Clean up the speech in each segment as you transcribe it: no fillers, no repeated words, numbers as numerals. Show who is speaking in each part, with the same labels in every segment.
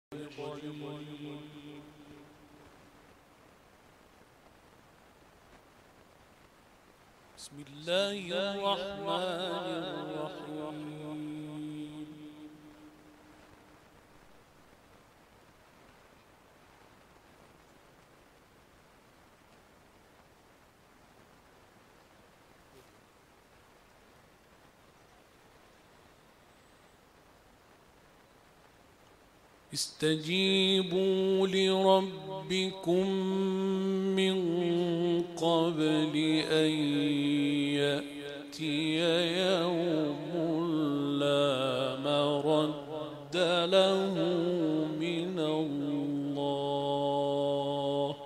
Speaker 1: بسم الله الرحمن الرحيم. استجيبوا لربكم من قبل أن يأتي يوم لا مرد له من الله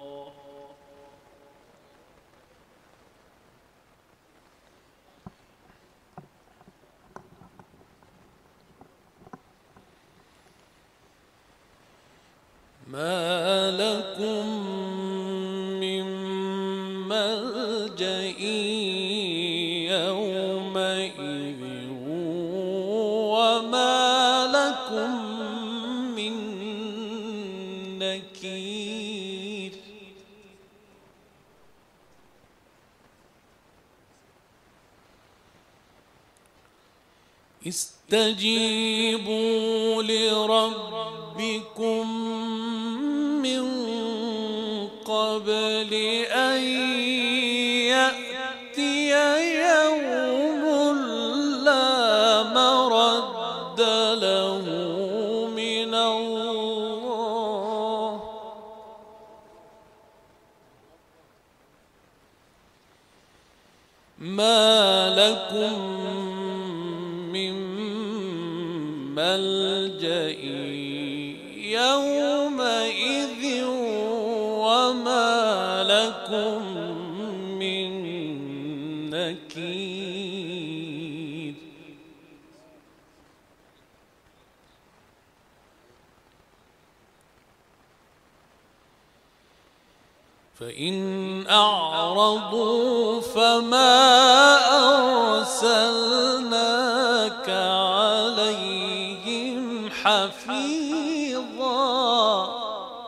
Speaker 1: ما لكم من ملجأ يومئذ وما لكم من نكير. استجيبوا لربكم من قبل أن يأتي يوم لا مرد له من الله ما لكم من ملجأ يومئذ وما لكم من نكير. فإن أعرضوا فما أرسلناك عليهم حفيظا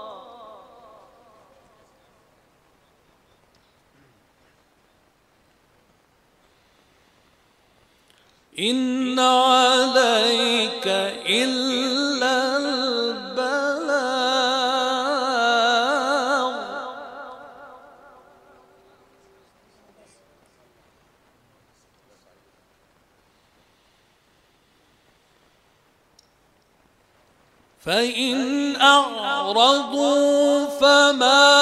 Speaker 1: إن عليك إلا البلاغ فإن أعرضوا فما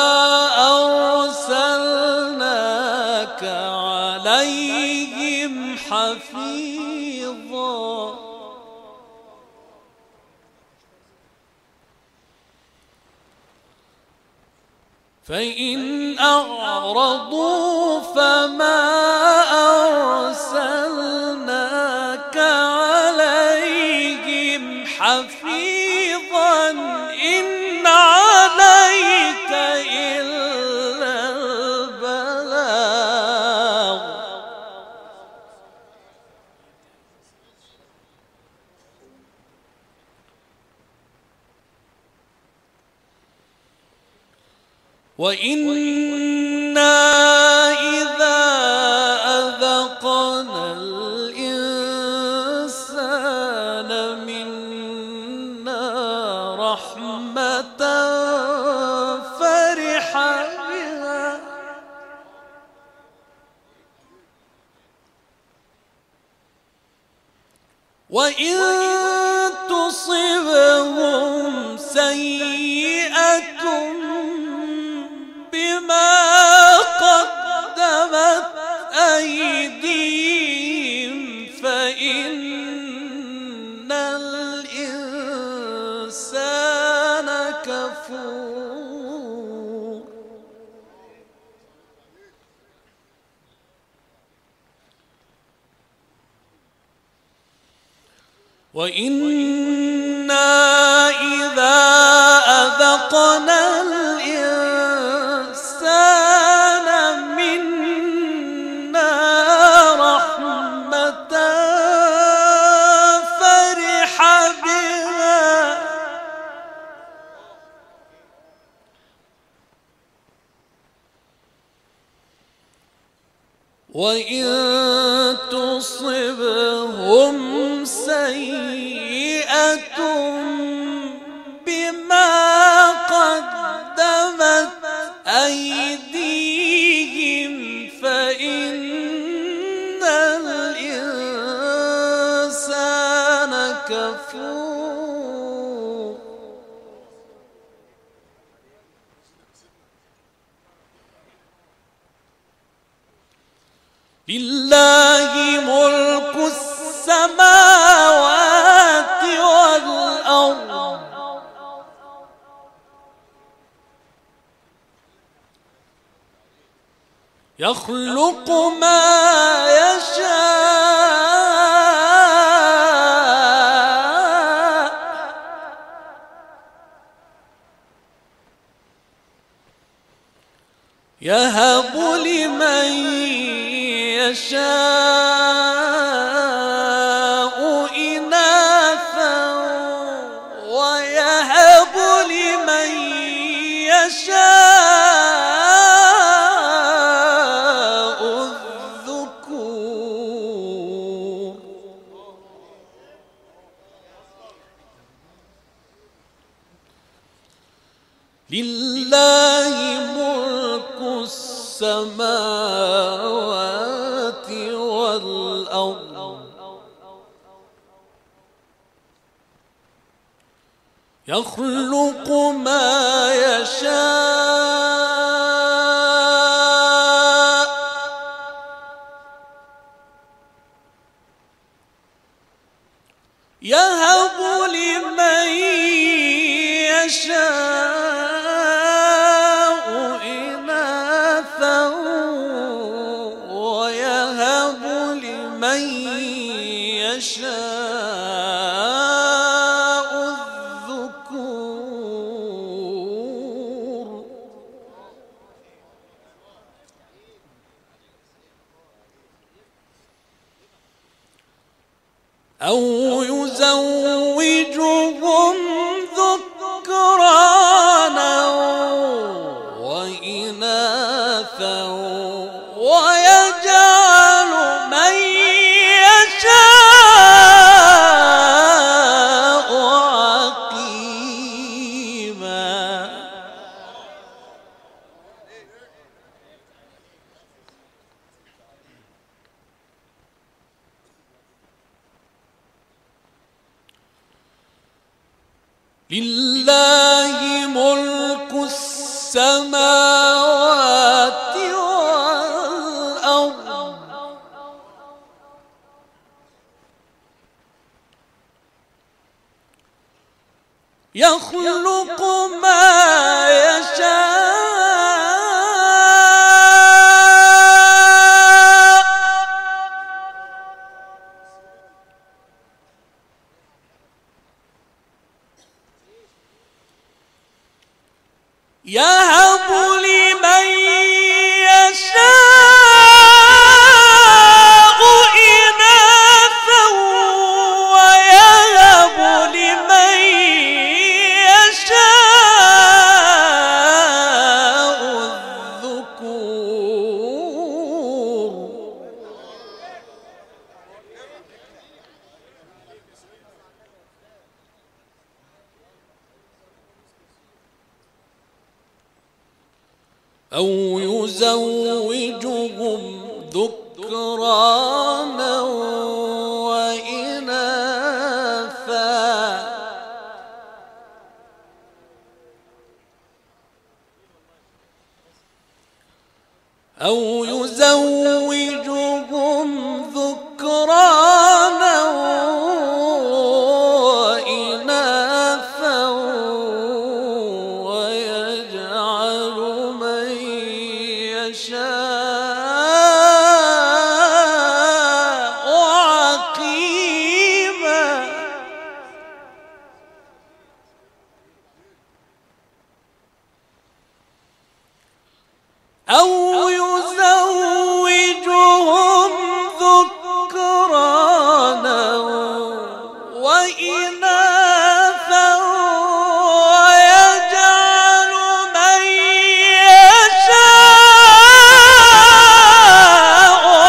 Speaker 1: أرسلناك عليهم حفيظا فإن أعرضوا فما أرسلناك عليهم حفيظا إن عليك إلا البلاغ وإنا إذا أذقنا الإنسان منا رحمة فرح بها وإن تصبهم سيئة بما قدمت أيديهم فإن الإنسان كفور وإنا إذا أذقنا الإنسان منا رحمة فرح بها وإن تصبهم سيئة بما قدمت أيديهم فإن الإنسان كفور. لله ملك السماوات والأرض يخلق ما يشاء يهب لمن يشاء إناثا ويهب لمن يشاء الذكور. لله ملك السماوات والأرض يخلق ما يشاء يهب لمن يشاء إناثا ويهب لمن يشاء الذكور. أو يزوجهم ذكرانا وإناثا ويجعل من يشاء عقيما. لله ملك السماوات والأرض يخلق ما يشاء يهب لمن يشاء إناثا ويهب لمن يشاء الذكور. أو يزوجهم ذكرانا وإناثا أو يزوجهم ذكرانا وإناثا ويجعل من يشاء عقيما. أو يزوجهم ذكرانا وإناثا ويجعل من يشاء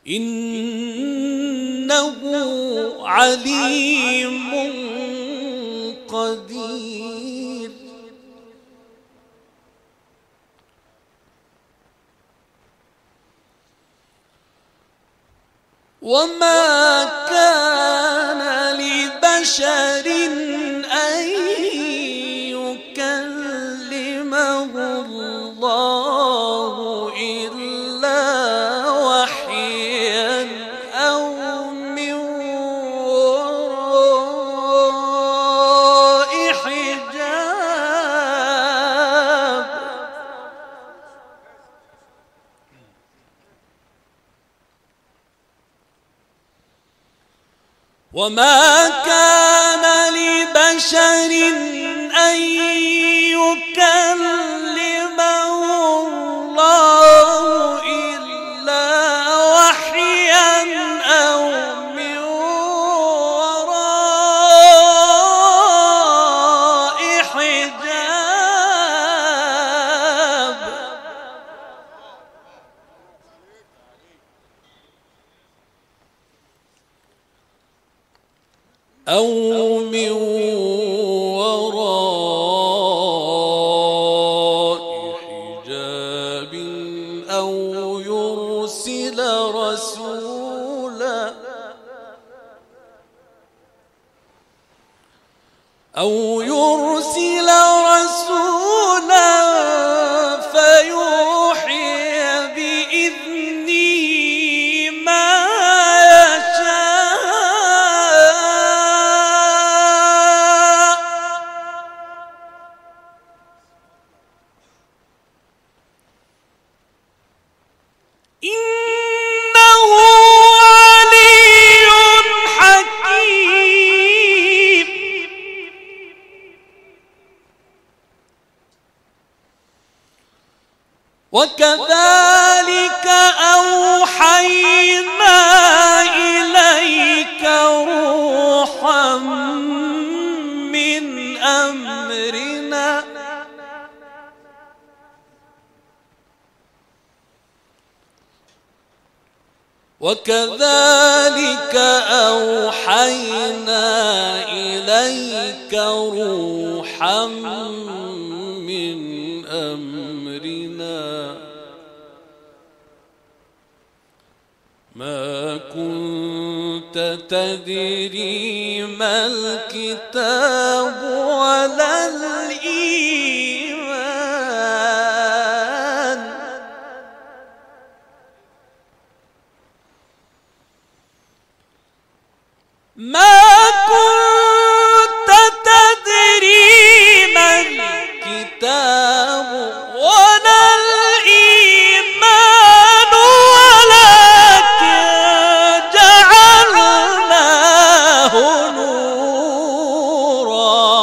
Speaker 1: إنه عليم قدير. وما كان لبشر أن يكلمه الله إلا وحيا أو من وراء حجاب. وما كان لبشر أن يكلمه الله إلا وحيا أو من وراء حجاب. أو من وراء حجاب أو يرسل رسولا فيوحي بإذنه ما يشاء. إنه علي حكيم. وكذلك أوحينا إليك روحا من أمرنا وكذلك أوحينا إليك روحا من أمرنا ما كنت تدري ما الكتاب ولا الإيمان. ما كنت تدري ما الكتاب ولا الإيمان ولكن جعلناه نورا.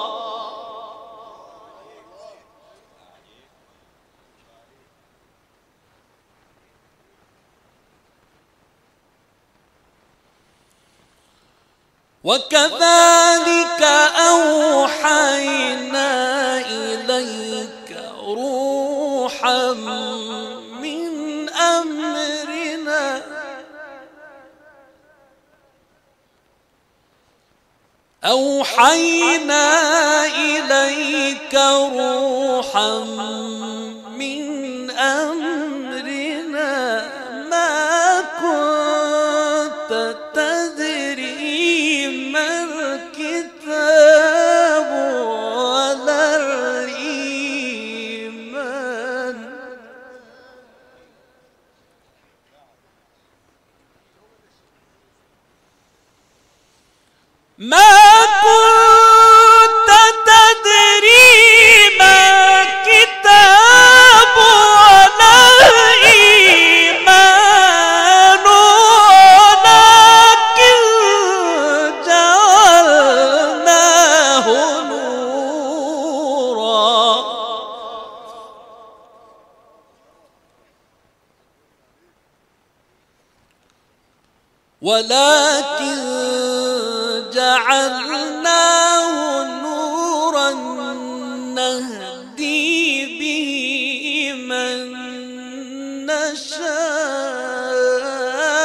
Speaker 1: وكذلك أوحينا إليك روحا من أمرنا ما كنت تدري ما الكتاب ولا الإيمان. ما كنت تدري ما الكتاب ولا الإيمان ولكن جعلناه نورا. ولكن جعلناه نورا نهدي به من نشاء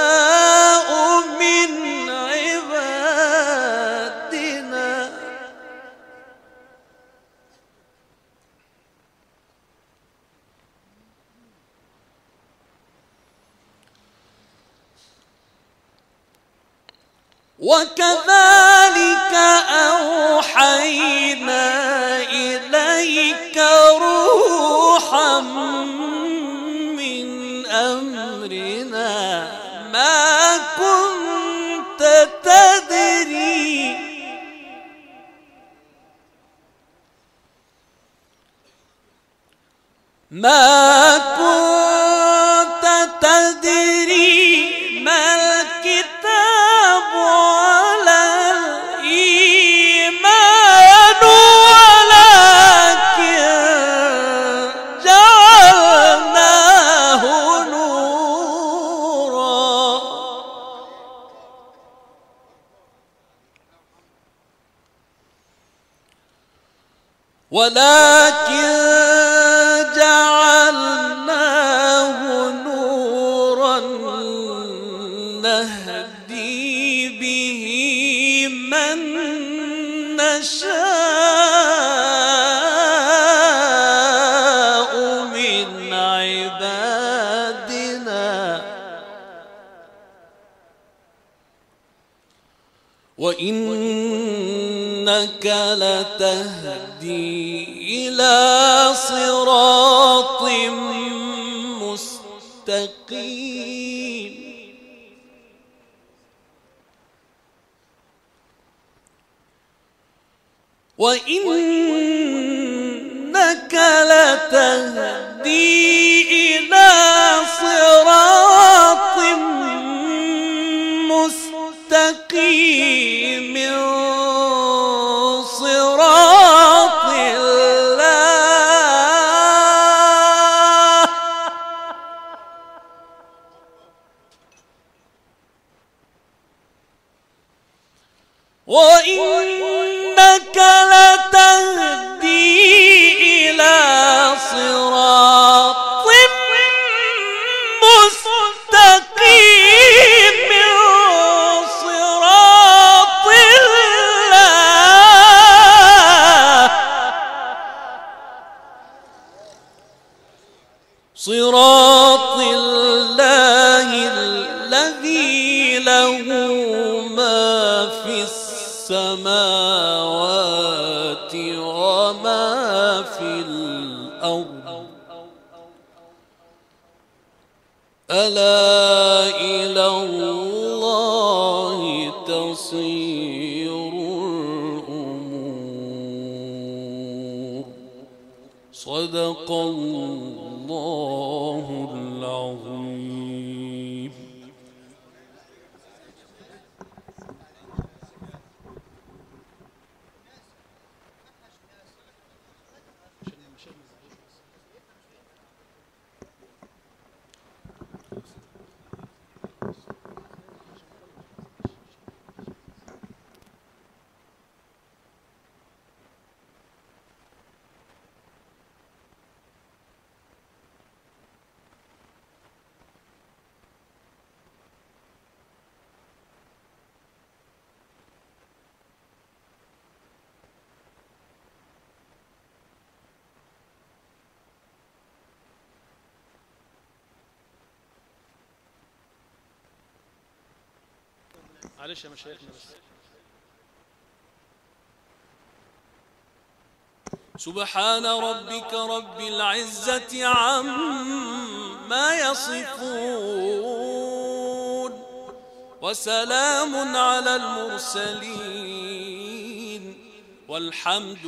Speaker 1: وكذلك أوحينا إليك روحا من أمرنا ما كنت تدري ما الكتاب ولا الإيمان ولكن جعلناه نورا نهدي به من نشاء من عبادنا وإنك لتهدي إلى صراط مستقيم وإنك لتهدي إلى صراط مستقيم صراط الله وإنك لتهدي إلى صراط مستقيم صراط الله صراط الله الذي له ما في السماوات وما في الأرض ألا إلى الله تصير الأمور صدق الله العظيم.
Speaker 2: معلش يا مشايخنا بس.
Speaker 1: سبحان ربك رب العزة عما يصفون وسلام على المرسلين والحمد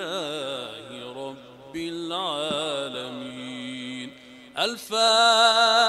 Speaker 1: لله رب العالمين. الفاتحة.